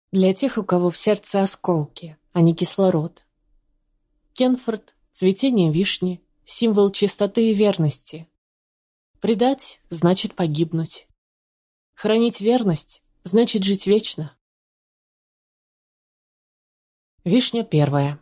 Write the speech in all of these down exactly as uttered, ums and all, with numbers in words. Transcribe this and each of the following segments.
Для тех, у кого в сердце осколки, а не кислород. Кенфорд – цветение вишни, символ чистоты и верности. Предать – значит погибнуть. Хранить верность – значит жить вечно. Вишня первая.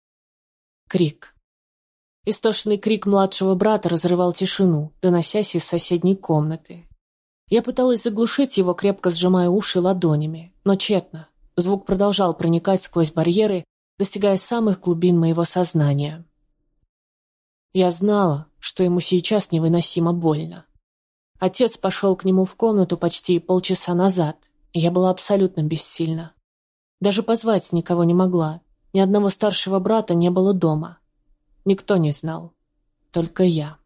Крик. Истошный крик младшего брата разрывал тишину, доносясь из соседней комнаты. Я пыталась заглушить его, крепко сжимая уши ладонями, но тщетно. Звук продолжал проникать сквозь барьеры, достигая самых глубин моего сознания. Я знала, что ему сейчас невыносимо больно. Отец пошел к нему в комнату почти полчаса назад, и я была абсолютно бессильна. Даже позвать никого не могла, ни одного старшего брата не было дома. Никто не знал, только я.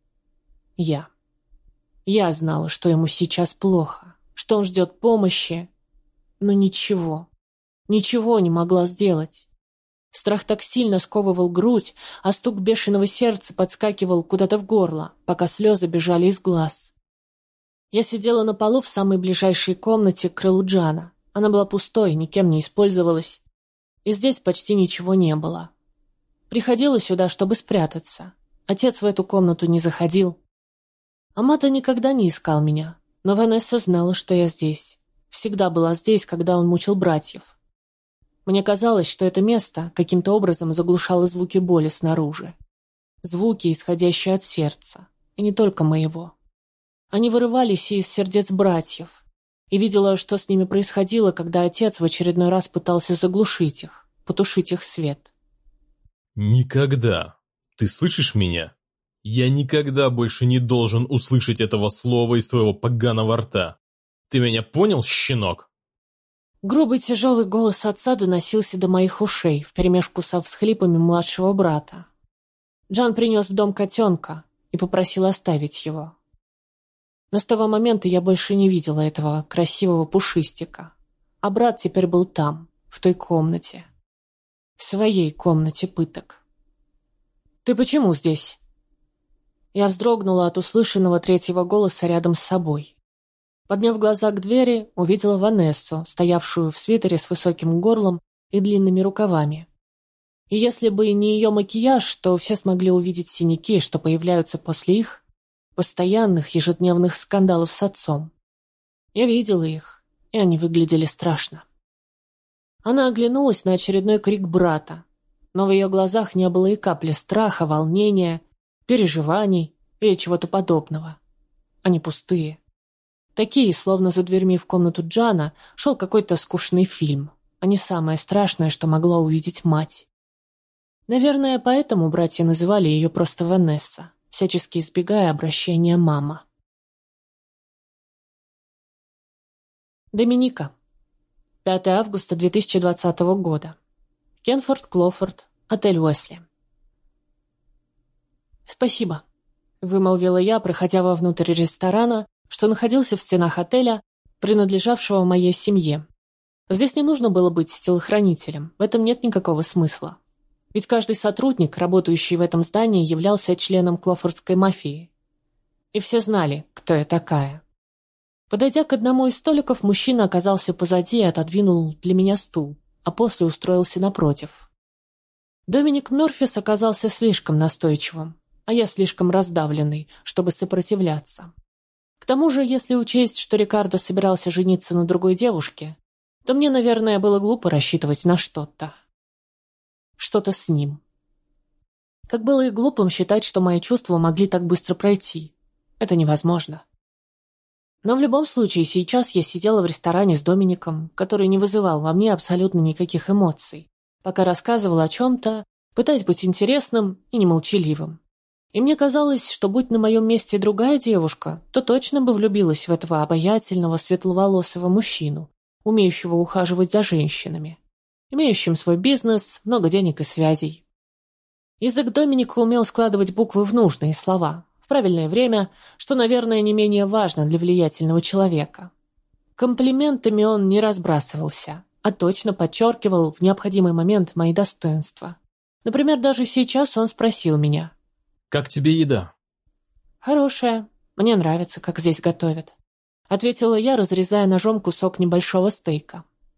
Я. Я знала, что ему сейчас плохо, что он ждет помощи, но ничего, ничего не могла сделать. Страх так сильно сковывал грудь, а стук бешеного сердца подскакивал куда-то в горло, пока слезы бежали из глаз. Я сидела на полу в самой ближайшей комнате к крылу Джана. Она была пустой, никем не использовалась, и здесь почти ничего не было. Приходила сюда, чтобы спрятаться. Отец в эту комнату не заходил. Амата никогда не искал меня, но Ванесса знала, что я здесь. Всегда была здесь, когда он мучил братьев. Мне казалось, что это место каким-то образом заглушало звуки боли снаружи. Звуки, исходящие от сердца, и не только моего. Они вырывались из сердец братьев, и видела, что с ними происходило, когда отец в очередной раз пытался заглушить их, потушить их свет. «Никогда. Ты слышишь меня? Я никогда больше не должен услышать этого слова из твоего поганого рта. Ты меня понял, щенок?» Грубый тяжелый голос отца доносился до моих ушей вперемешку со всхлипами младшего брата. Джан принес в дом котенка и попросил оставить его. Но с того момента я больше не видела этого красивого пушистика. А брат теперь был там, в той комнате. В своей комнате пыток. «Ты почему здесь?» Я вздрогнула от услышанного третьего голоса рядом с собой. Подняв глаза к двери, увидела Ванессу, стоявшую в свитере с высоким горлом и длинными рукавами. И если бы не ее макияж, то все смогли увидеть синяки, что появляются после их постоянных ежедневных скандалов с отцом. Я видела их, и они выглядели страшно. Она оглянулась на очередной крик брата, но в ее глазах не было и капли страха, волнения, переживаний или чего-то подобного. Они пустые. Такие, словно за дверьми в комнату Джана шел какой-то скучный фильм, а не самое страшное, что могла увидеть мать. Наверное, поэтому братья называли ее просто Ванесса, всячески избегая обращения «мама». Доминика. пятое августа две тысячи двадцатого года. Кенфорд Клофорд, отель Уэсли. «Спасибо», — вымолвила я, проходя вовнутрь ресторана, что находился в стенах отеля, принадлежавшего моей семье. Здесь не нужно было быть телохранителем, в этом нет никакого смысла. Ведь каждый сотрудник, работающий в этом здании, являлся членом клофордской мафии. И все знали, кто я такая. Подойдя к одному из столиков, мужчина оказался позади и отодвинул для меня стул, а после устроился напротив. Доминик Мёрфис оказался слишком настойчивым, а я слишком раздавленный, чтобы сопротивляться. К тому же, если учесть, что Рикардо собирался жениться на другой девушке, то мне, наверное, было глупо рассчитывать на что-то. Что-то с ним. Как было и глупым считать, что мои чувства могли так быстро пройти. Это невозможно. Но в любом случае, сейчас я сидела в ресторане с Домиником, который не вызывал во мне абсолютно никаких эмоций, пока рассказывал о чем-то, пытаясь быть интересным и немолчаливым. И мне казалось, что будь на моем месте другая девушка, то точно бы влюбилась в этого обаятельного светловолосого мужчину, умеющего ухаживать за женщинами, имеющим свой бизнес, много денег и связей. Язык Доминика умел складывать буквы в нужные слова, в правильное время, что, наверное, не менее важно для влиятельного человека. Комплиментами он не разбрасывался, а точно подчеркивал в необходимый момент мои достоинства. Например, даже сейчас он спросил меня: «Как тебе еда?» «Хорошая. Мне нравится, как здесь готовят», — ответила я, разрезая ножом кусок небольшого стейка.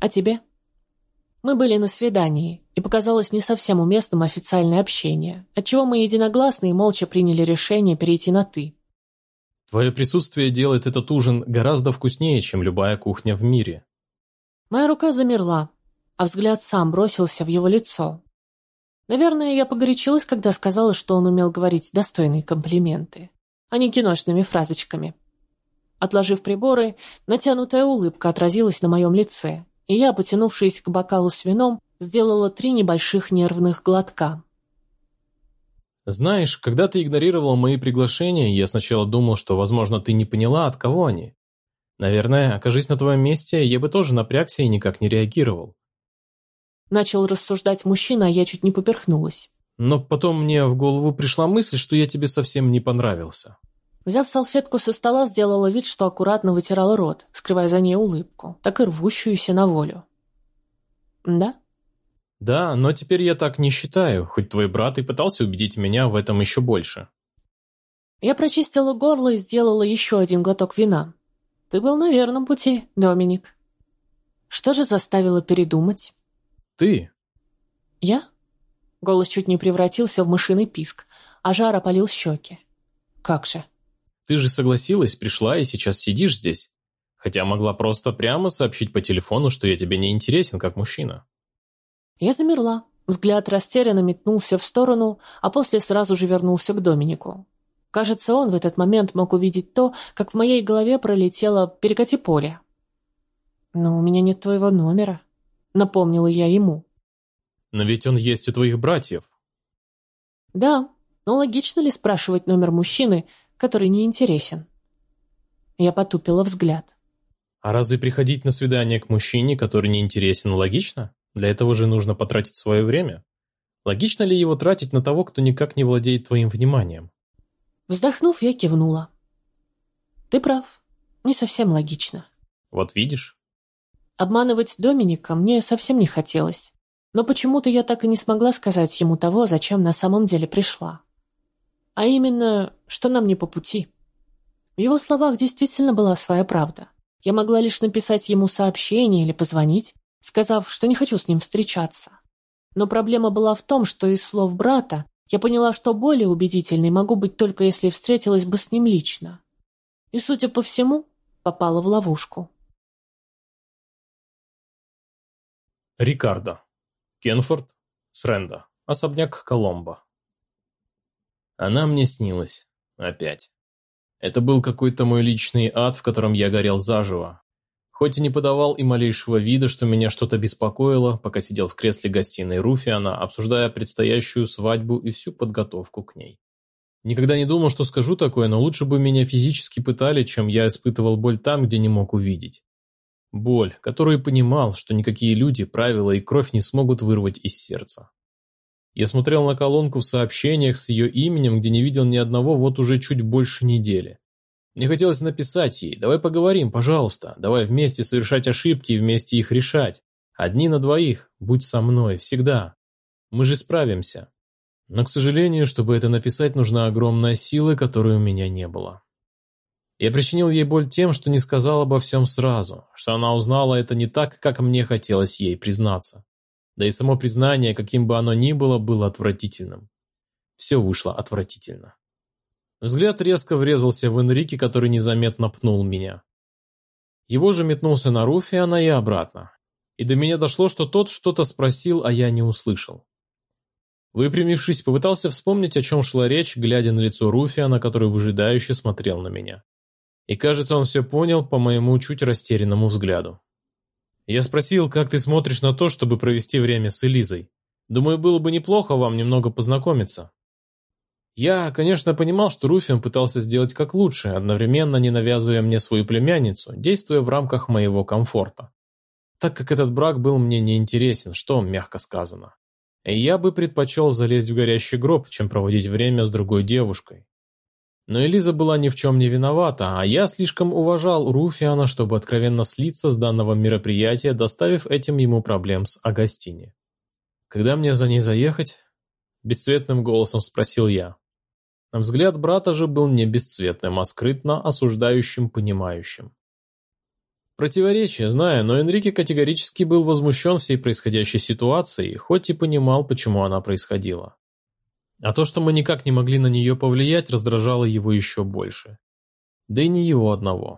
А тебе? Мы были на свидании, и показалось не совсем уместным официальное общение, отчего мы единогласно и молча приняли решение перейти на «ты». Твое присутствие делает этот ужин гораздо вкуснее, чем любая кухня в мире. Моя рука замерла, а взгляд сам бросился в его лицо. Наверное, я погорячилась, когда сказала, что он умел говорить достойные комплименты, а не киношными фразочками. Отложив приборы, натянутая улыбка отразилась на моем лице, и я, потянувшись к бокалу с вином, сделала три небольших нервных глотка. Знаешь, когда ты игнорировал мои приглашения, я сначала думал, что, возможно, ты не поняла, от кого они. Наверное, окажись на твоем месте, я бы тоже напрягся и никак не реагировал. Начал рассуждать мужчина, а я чуть не поперхнулась. Но потом мне в голову пришла мысль, что я тебе совсем не понравился. Взяв салфетку со стола, сделала вид, что аккуратно вытирала рот, скрывая за ней улыбку, так и рвущуюся на волю. Да? Да, но теперь я так не считаю, хоть твой брат и пытался убедить меня в этом еще больше. Я прочистила горло и сделала еще один глоток вина. Ты был на верном пути, Доминик. Что же заставило передумать? Ты? Я? Голос чуть не превратился в мышиный писк, а жар опалил щеки. Как же? Ты же согласилась, пришла и сейчас сидишь здесь. Хотя могла просто прямо сообщить по телефону, что я тебе не интересен как мужчина. Я замерла. Взгляд растерянно метнулся в сторону, а после сразу же вернулся к Доминику. Кажется, он в этот момент мог увидеть то, как в моей голове пролетело «перекати поле». «Но у меня нет твоего номера», — напомнила я ему. Но ведь он есть у твоих братьев. Да, но логично ли спрашивать номер мужчины, который не интересен? Я потупила взгляд. А разве приходить на свидание к мужчине, который не интересен, логично? Для этого же нужно потратить свое время. Логично ли его тратить на того, кто никак не владеет твоим вниманием? Вздохнув, я кивнула. Ты прав. Не совсем логично. Вот видишь? Обманывать Доминика мне совсем не хотелось. Но почему-то я так и не смогла сказать ему того, зачем на самом деле пришла. А именно, что нам не по пути. В его словах действительно была своя правда. Я могла лишь написать ему сообщение или позвонить, сказав, что не хочу с ним встречаться. Но проблема была в том, что из слов брата я поняла, что более убедительной могу быть только если встретилась бы с ним лично. И, судя по всему, попала в ловушку. Рикардо. Кенфорд. Сренда. Особняк Коломбо. Она мне снилась. Опять. Это был какой-то мой личный ад, в котором я горел заживо. Хоть и не подавал и малейшего вида, что меня что-то беспокоило, пока сидел в кресле гостиной Руфиана, обсуждая предстоящую свадьбу и всю подготовку к ней. Никогда не думал, что скажу такое, но лучше бы меня физически пытали, чем я испытывал боль там, где не мог увидеть. Боль, которую понимал, что никакие люди, правила и кровь не смогут вырвать из сердца. Я смотрел на колонку в сообщениях с ее именем, где не видел ни одного вот уже чуть больше недели. Мне хотелось написать ей: «Давай поговорим, пожалуйста, давай вместе совершать ошибки и вместе их решать. Одни на двоих, будь со мной, всегда. Мы же справимся». Но, к сожалению, чтобы это написать, нужна огромная сила, которой у меня не было. Я причинил ей боль тем, что не сказал обо всем сразу, что она узнала это не так, как мне хотелось ей признаться. Да и само признание, каким бы оно ни было, было отвратительным. Все вышло отвратительно. Взгляд резко врезался в Энрике, который незаметно пнул меня. Его же метнулся на Руфиана и обратно. И до меня дошло, что тот что-то спросил, а я не услышал. Выпрямившись, попытался вспомнить, о чем шла речь, глядя на лицо Руфиана, который выжидающе смотрел на меня. И кажется, он все понял по моему чуть растерянному взгляду. Я спросил: «Как ты смотришь на то, чтобы провести время с Элизой? Думаю, было бы неплохо вам немного познакомиться». Я, конечно, понимал, что Руфиан пытался сделать как лучше, одновременно не навязывая мне свою племянницу, действуя в рамках моего комфорта. Так как этот брак был мне неинтересен, что мягко сказано. И я бы предпочел залезть в горящий гроб, чем проводить время с другой девушкой. Но Элиза была ни в чем не виновата, а я слишком уважал Руфиана, чтобы откровенно слиться с данного мероприятия, доставив этим ему проблем с Агастини. «Когда мне за ней заехать?» – бесцветным голосом спросил я. Взгляд брата же был не бесцветным, а скрытно осуждающим, понимающим. Противоречие, знаю, но Энрике категорически был возмущен всей происходящей ситуацией, хоть и понимал, почему она происходила. А то, что мы никак не могли на нее повлиять, раздражало его еще больше. Да и не его одного.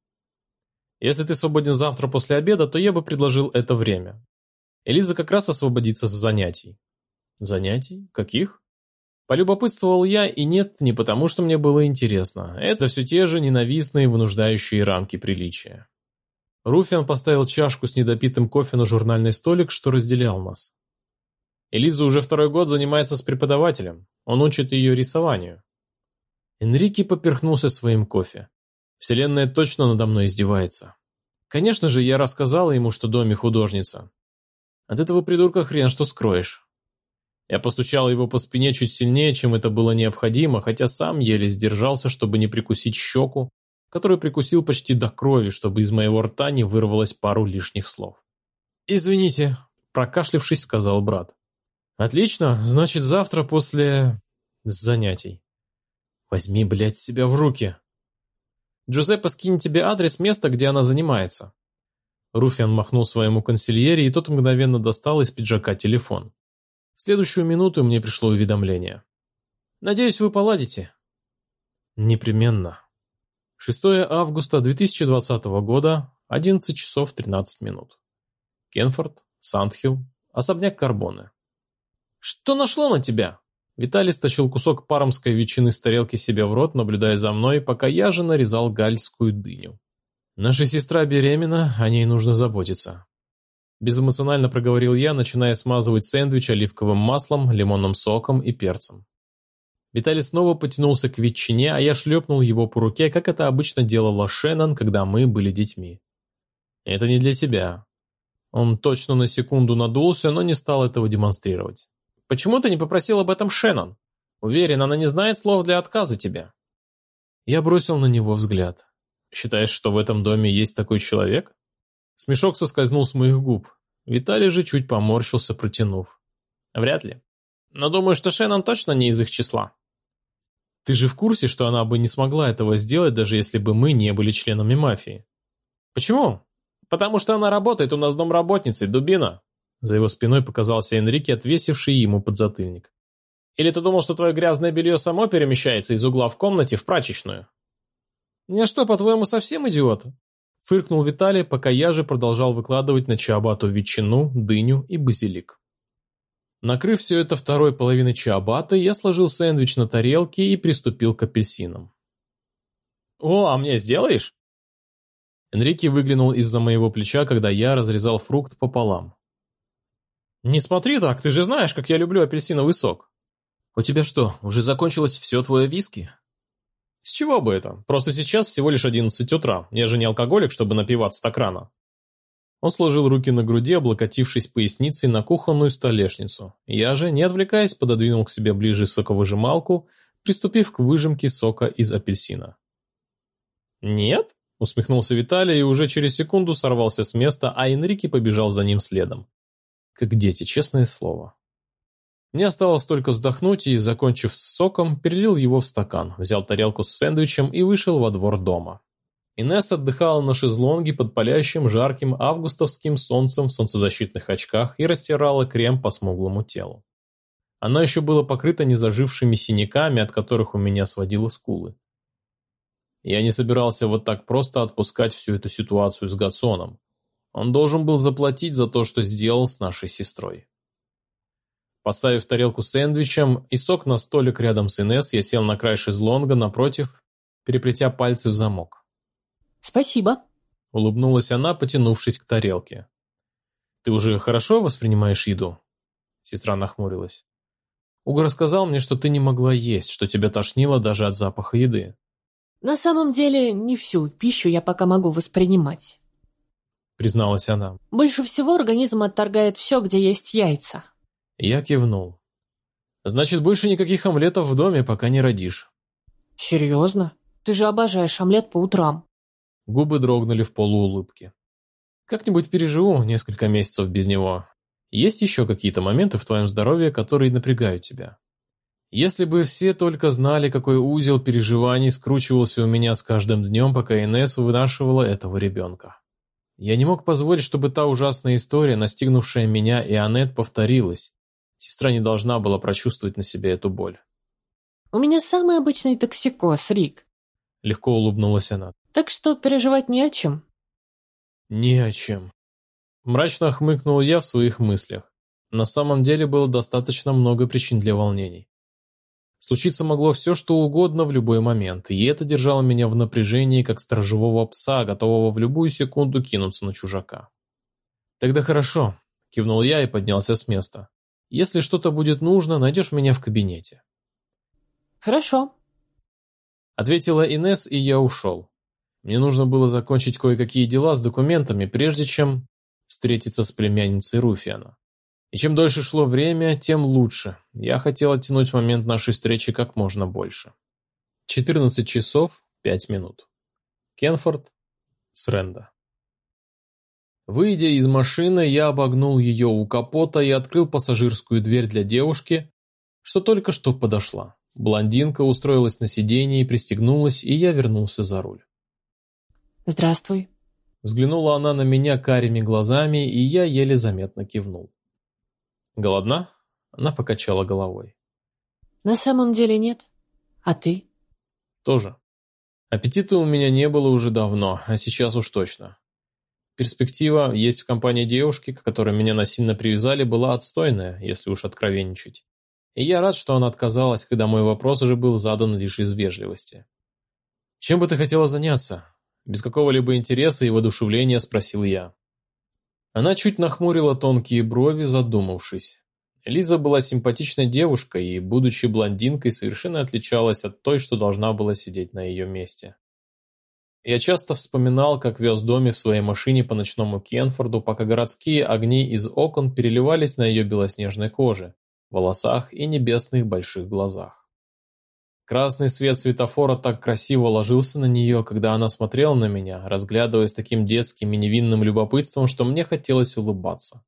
Если ты свободен завтра после обеда, то я бы предложил это время. Элиза как раз освободится с занятий. Занятий? Каких? Полюбопытствовал я, и нет, не потому, что мне было интересно. Это все те же ненавистные, вынуждающие рамки приличия. Руфиан поставил чашку с недопитым кофе на журнальный столик, что разделял нас. Элиза уже второй год занимается с преподавателем. Он учит ее рисованию. Энрике поперхнулся своим кофе. Вселенная точно надо мной издевается. Конечно же, я рассказала ему, что Доми художница. От этого придурка хрен что скроешь. Я постучал его по спине чуть сильнее, чем это было необходимо, хотя сам еле сдержался, чтобы не прикусить щеку, которую прикусил почти до крови, чтобы из моего рта не вырвалось пару лишних слов. «Извините», – прокашлявшись, сказал брат. «Отлично, значит, завтра после... занятий. Возьми, блядь, себя в руки. Джузеппе скинет тебе адрес места, где она занимается». Руфиан махнул своему консильере, и тот мгновенно достал из пиджака телефон. В следующую минуту мне пришло уведомление. «Надеюсь, вы поладите». «Непременно». шестого августа две тысячи двадцатого года, одиннадцать часов тринадцать минут. Кенфорд, Сандхилл, особняк Карбоне. «Что нашло на тебя?» Виталий стащил кусок пармской ветчины с тарелки себе в рот, наблюдая за мной, пока я же нарезал гальскую дыню. «Наша сестра беременна, о ней нужно заботиться». Безэмоционально проговорил я, начиная смазывать сэндвич оливковым маслом, лимонным соком и перцем. Виталий снова потянулся к ветчине, а я шлепнул его по руке, как это обычно делала Шеннон, когда мы были детьми. «Это не для тебя». Он точно на секунду надулся, но не стал этого демонстрировать. «Почему ты не попросил об этом Шеннон? Уверен, она не знает слов для отказа тебе». Я бросил на него взгляд. «Считаешь, что в этом доме есть такой человек?» Смешок соскользнул с моих губ. Виталий же чуть поморщился, протянув. «Вряд ли. Но думаю, что Шеннон точно не из их числа». «Ты же в курсе, что она бы не смогла этого сделать, даже если бы мы не были членами мафии?» «Почему?» «Потому что она работает у нас домработницей, дубина». За его спиной показался Энрике, отвесивший ему подзатыльник. «Или ты думал, что твое грязное белье само перемещается из угла в комнате в прачечную?» «Я что, по-твоему, совсем идиот?» Фыркнул Виталий, пока я же продолжал выкладывать на чиабатту ветчину, дыню и базилик. Накрыв все это второй половиной чиабатты, я сложил сэндвич на тарелке и приступил к апельсинам. «О, а мне сделаешь?» Энрике выглянул из-за моего плеча, когда я разрезал фрукт пополам. «Не смотри так, ты же знаешь, как я люблю апельсиновый сок». «У тебя что, уже закончилось все твое виски?» «С чего бы это? Просто сейчас всего лишь одиннадцать утра. Я же не алкоголик, чтобы напиваться так рано». Он сложил руки на груди, облокотившись поясницей на кухонную столешницу. Я же, не отвлекаясь, пододвинул к себе ближе соковыжималку, приступив к выжимке сока из апельсина. «Нет?» — усмехнулся Виталий и уже через секунду сорвался с места, а Энрике побежал за ним следом. Как дети, честное слово. Мне осталось только вздохнуть и, закончив с соком, перелил его в стакан, взял тарелку с сэндвичем и вышел во двор дома. Инесс отдыхала на шезлонге под палящим жарким августовским солнцем в солнцезащитных очках и растирала крем по смуглому телу. Она еще была покрыта незажившими синяками, от которых у меня сводило скулы. Я не собирался вот так просто отпускать всю эту ситуацию с Гатсоном. Он должен был заплатить за то, что сделал с нашей сестрой. Поставив тарелку с сэндвичем и сок на столик рядом с Инесс, я сел на край шезлонга напротив, переплетя пальцы в замок. «Спасибо», — улыбнулась она, потянувшись к тарелке. «Ты уже хорошо воспринимаешь еду?» Сестра нахмурилась. «Уго рассказал мне, что ты не могла есть, что тебя тошнило даже от запаха еды». «На самом деле, не всю пищу я пока могу воспринимать», — призналась она. «Больше всего организм отторгает все, где есть яйца». Я кивнул. «Значит, больше никаких омлетов в доме, пока не родишь». «Серьезно? Ты же обожаешь омлет по утрам». Губы дрогнули в полуулыбке. «Как-нибудь переживу несколько месяцев без него. Есть еще какие-то моменты в твоем здоровье, которые напрягают тебя? Если бы все только знали, какой узел переживаний скручивался у меня с каждым днем, пока Инесс вынашивала этого ребенка». Я не мог позволить, чтобы та ужасная история, настигнувшая меня и Аннет, повторилась. Сестра не должна была прочувствовать на себе эту боль. «У меня самый обычный токсикоз, Рик», — легко улыбнулась она. «Так что переживать не о чем». «Не о чем». Мрачно хмыкнул я в своих мыслях. На самом деле было достаточно много причин для волнений. Случиться могло все, что угодно в любой момент, и это держало меня в напряжении, как сторожевого пса, готового в любую секунду кинуться на чужака. «Тогда хорошо», — кивнул я и поднялся с места. «Если что-то будет нужно, найдешь меня в кабинете». «Хорошо», — ответила Инесс, и я ушел. Мне нужно было закончить кое-какие дела с документами, прежде чем встретиться с племянницей Руфиана. И чем дольше шло время, тем лучше. Я хотел оттянуть момент нашей встречи как можно больше. четырнадцать часов пять минут. Кенфорд, Сренда. Выйдя из машины, я обогнул ее у капота и открыл пассажирскую дверь для девушки, что только что подошла. Блондинка устроилась на сиденье и пристегнулась, и я вернулся за руль. «Здравствуй». Взглянула она на меня карими глазами, и я еле заметно кивнул. «Голодна?» Она покачала головой. «На самом деле нет. А ты?» «Тоже. Аппетита у меня не было уже давно, а сейчас уж точно. Перспектива есть в компании девушки, к которой меня насильно привязали, была отстойная, если уж откровенничать. И я рад, что она отказалась, когда мой вопрос уже был задан лишь из вежливости. «Чем бы ты хотела заняться?» Без какого-либо интереса и воодушевления спросил я. Она чуть нахмурила тонкие брови, задумавшись. Лиза была симпатичной девушкой и, будучи блондинкой, совершенно отличалась от той, что должна была сидеть на ее месте. Я часто вспоминал, как вез Доми в своей машине по ночному Кенфорду, пока городские огни из окон переливались на ее белоснежной коже, волосах и небесных больших глазах. Красный свет светофора так красиво ложился на нее, когда она смотрела на меня, разглядывая с таким детским и невинным любопытством, что мне хотелось улыбаться.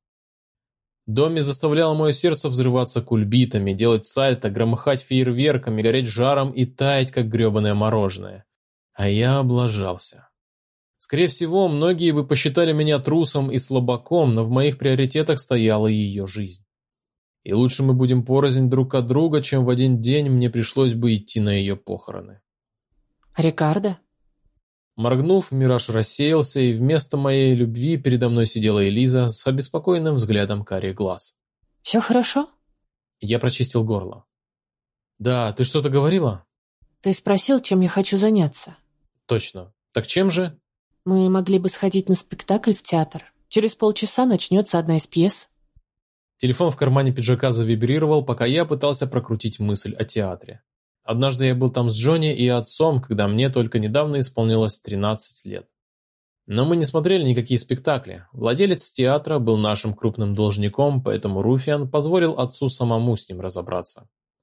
Доми заставлял мое сердце взрываться кульбитами, делать сальто, громыхать фейерверками, гореть жаром и таять, как гребаное мороженое. А я облажался. Скорее всего, многие бы посчитали меня трусом и слабаком, но в моих приоритетах стояла ее жизнь. И лучше мы будем порознь друг от друга, чем в один день мне пришлось бы идти на ее похороны. «Рикардо?» Моргнув, мираж рассеялся, и вместо моей любви передо мной сидела Элиза с обеспокоенным взглядом карих глаз. «Все хорошо?» Я прочистил горло. «Да, ты что-то говорила?» «Ты спросил, чем я хочу заняться». «Точно. Так чем же?» «Мы могли бы сходить на спектакль в театр. Через полчаса начнется одна из пьес». Телефон в кармане пиджака завибрировал, пока я пытался прокрутить мысль о театре. Однажды я был там с Джонни и отцом, когда мне только недавно исполнилось тринадцать лет. Но мы не смотрели никакие спектакли. Владелец театра был нашим крупным должником, поэтому Руфиан позволил отцу самому с ним разобраться.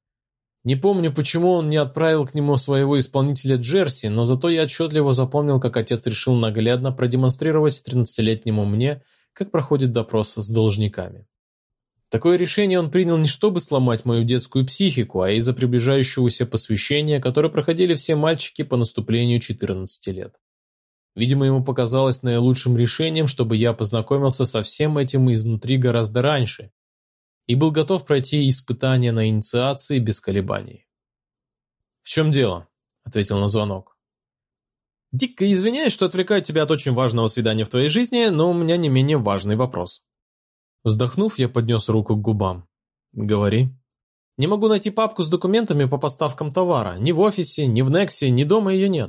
Не помню, почему он не отправил к нему своего исполнителя Джерси, но зато я отчетливо запомнил, как отец решил наглядно продемонстрировать тринадцатилетнему мне, как проходит допрос с должниками. Такое решение он принял не чтобы сломать мою детскую психику, а из-за приближающегося посвящения, которое проходили все мальчики по наступлению четырнадцати лет. Видимо, ему показалось наилучшим решением, чтобы я познакомился со всем этим изнутри гораздо раньше и был готов пройти испытания на инициации без колебаний. «В чем дело?» – ответил на звонок. «Дико извиняюсь, что отвлекаю тебя от очень важного свидания в твоей жизни, но у меня не менее важный вопрос». Вздохнув, я поднес руку к губам. «Говори». «Не могу найти папку с документами по поставкам товара. Ни в офисе, ни в Нексе, ни дома ее нет».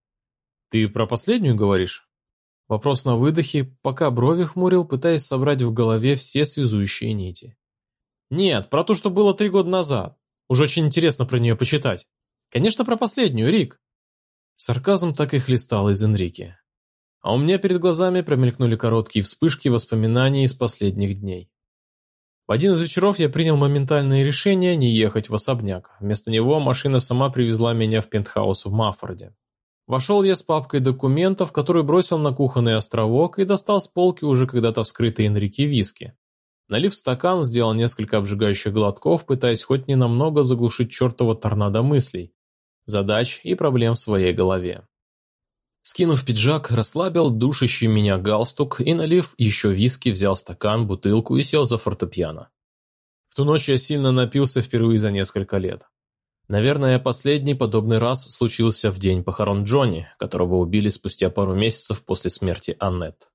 «Ты про последнюю говоришь?» Вопрос на выдохе, пока брови хмурил, пытаясь собрать в голове все связующие нити. «Нет, про то, что было три года назад. Уже очень интересно про нее почитать. Конечно, про последнюю, Рик». Сарказм так и хлестал из Энрике. А у меня перед глазами промелькнули короткие вспышки воспоминаний из последних дней. В один из вечеров я принял моментальное решение не ехать в особняк. Вместо него машина сама привезла меня в пентхаус в Маффорде. Вошел я с папкой документов, которую бросил на кухонный островок, и достал с полки уже когда-то вскрытые Энрике виски. Налив стакан, сделал несколько обжигающих глотков, пытаясь хоть ненамного заглушить чертово торнадо мыслей, задач и проблем в своей голове. Скинув пиджак, расслабил душащий меня галстук и, налив еще виски, взял стакан, бутылку и сел за фортепиано. В ту ночь я сильно напился впервые за несколько лет. Наверное, последний подобный раз случился в день похорон Джонни, которого убили спустя пару месяцев после смерти Аннет.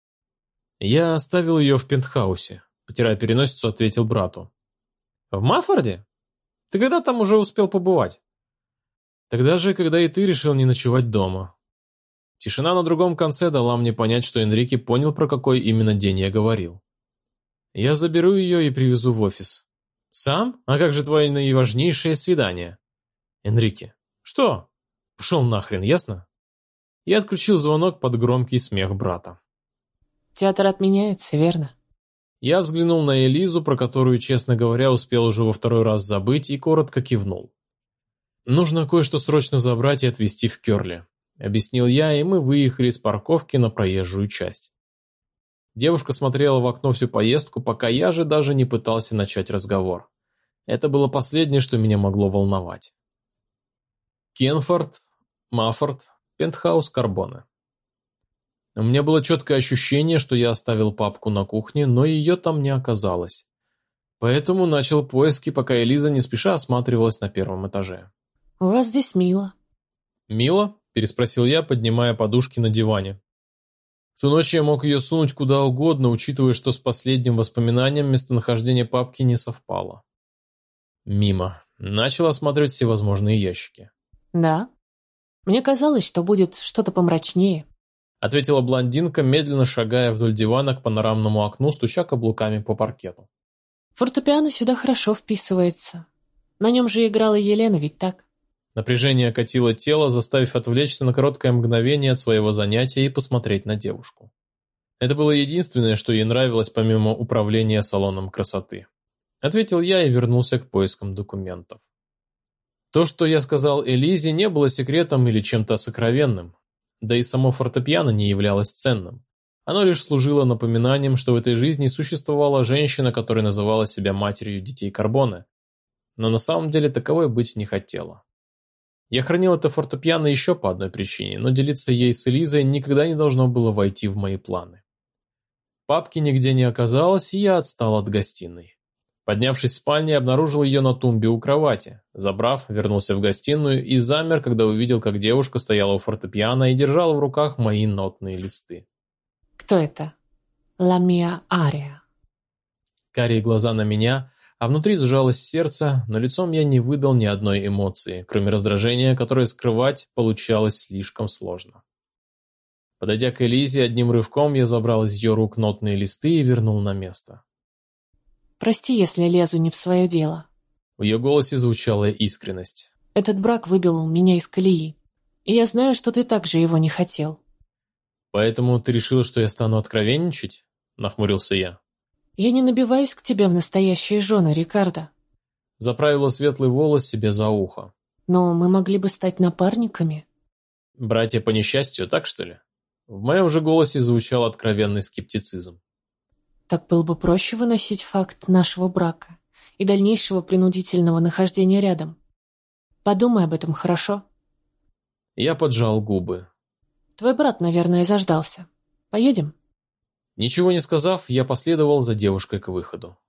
Я оставил ее в пентхаусе, потирая переносицу, ответил брату. «В Маффорде? Ты когда там уже успел побывать?» «Тогда же, когда и ты решил не ночевать дома». Тишина на другом конце дала мне понять, что Энрике понял, про какой именно день я говорил. «Я заберу ее и привезу в офис». «Сам? А как же твое наиважнейшее свидание?» «Энрике». «Что?» «Пошел нахрен, ясно?» Я отключил звонок под громкий смех брата. Театр отменяется, верно? Я взглянул на Элизу, про которую, честно говоря, успел уже во второй раз забыть, и коротко кивнул. «Нужно кое-что срочно забрать и отвезти в Кёрли», — объяснил я, и мы выехали с парковки на проезжую часть. Девушка смотрела в окно всю поездку, пока я же даже не пытался начать разговор. Это было последнее, что меня могло волновать. Кенфорд, Маффорд, пентхаус Карбоне. У меня было четкое ощущение, что я оставил папку на кухне, но ее там не оказалось. Поэтому начал поиски, пока Элиза не спеша осматривалась на первом этаже. «У вас здесь мило». «Мило?» – переспросил я, поднимая подушки на диване. В ту ночь я мог ее сунуть куда угодно, учитывая, что с последним воспоминанием местонахождение папки не совпало. Мимо. Начал осматривать всевозможные ящики. «Да. Мне казалось, что будет что-то помрачнее», — ответила блондинка, медленно шагая вдоль дивана к панорамному окну, стуча каблуками по паркету. «Фортепиано сюда хорошо вписывается. На нем же играла Елена, ведь так?» Напряжение окатило тело, заставив отвлечься на короткое мгновение от своего занятия и посмотреть на девушку. Это было единственное, что ей нравилось помимо управления салоном красоты. Ответил я и вернулся к поискам документов. То, что я сказал Элизе, не было секретом или чем-то сокровенным. Да и само фортепиано не являлось ценным. Оно лишь служило напоминанием, что в этой жизни существовала женщина, которая называла себя матерью детей Карбоне. Но на самом деле таковой быть не хотела. Я хранил это фортепиано еще по одной причине, но делиться ей с Элизой никогда не должно было войти в мои планы. Папки нигде не оказалось, и я отстал от гостиной. Поднявшись в спальне, обнаружил ее на тумбе у кровати. Забрав, вернулся в гостиную и замер, когда увидел, как девушка стояла у фортепиано и держала в руках мои нотные листы. «Кто это?» «La mia aria». Карие глаза на меня, а внутри сжалось сердце, но лицом я не выдал ни одной эмоции, кроме раздражения, которое скрывать получалось слишком сложно. Подойдя к Элизе, одним рывком я забрал из ее рук нотные листы и вернул на место. «Прости, если лезу не в свое дело». В ее голосе звучала искренность. «Этот брак выбил меня из колеи, и я знаю, что ты также его не хотел». «Поэтому ты решила, что я стану откровенничать?» – нахмурился я. «Я не набиваюсь к тебе в настоящие жены, Рикардо». Заправила светлый волос себе за ухо. «Но мы могли бы стать напарниками». «Братья по несчастью, так что ли?» В моем же голосе звучал откровенный скептицизм. «Так было бы проще выносить факт нашего брака и дальнейшего принудительного нахождения рядом. Подумай об этом, хорошо?» Я поджал губы. «Твой брат, наверное, заждался. Поедем?» Ничего не сказав, я последовал за девушкой к выходу.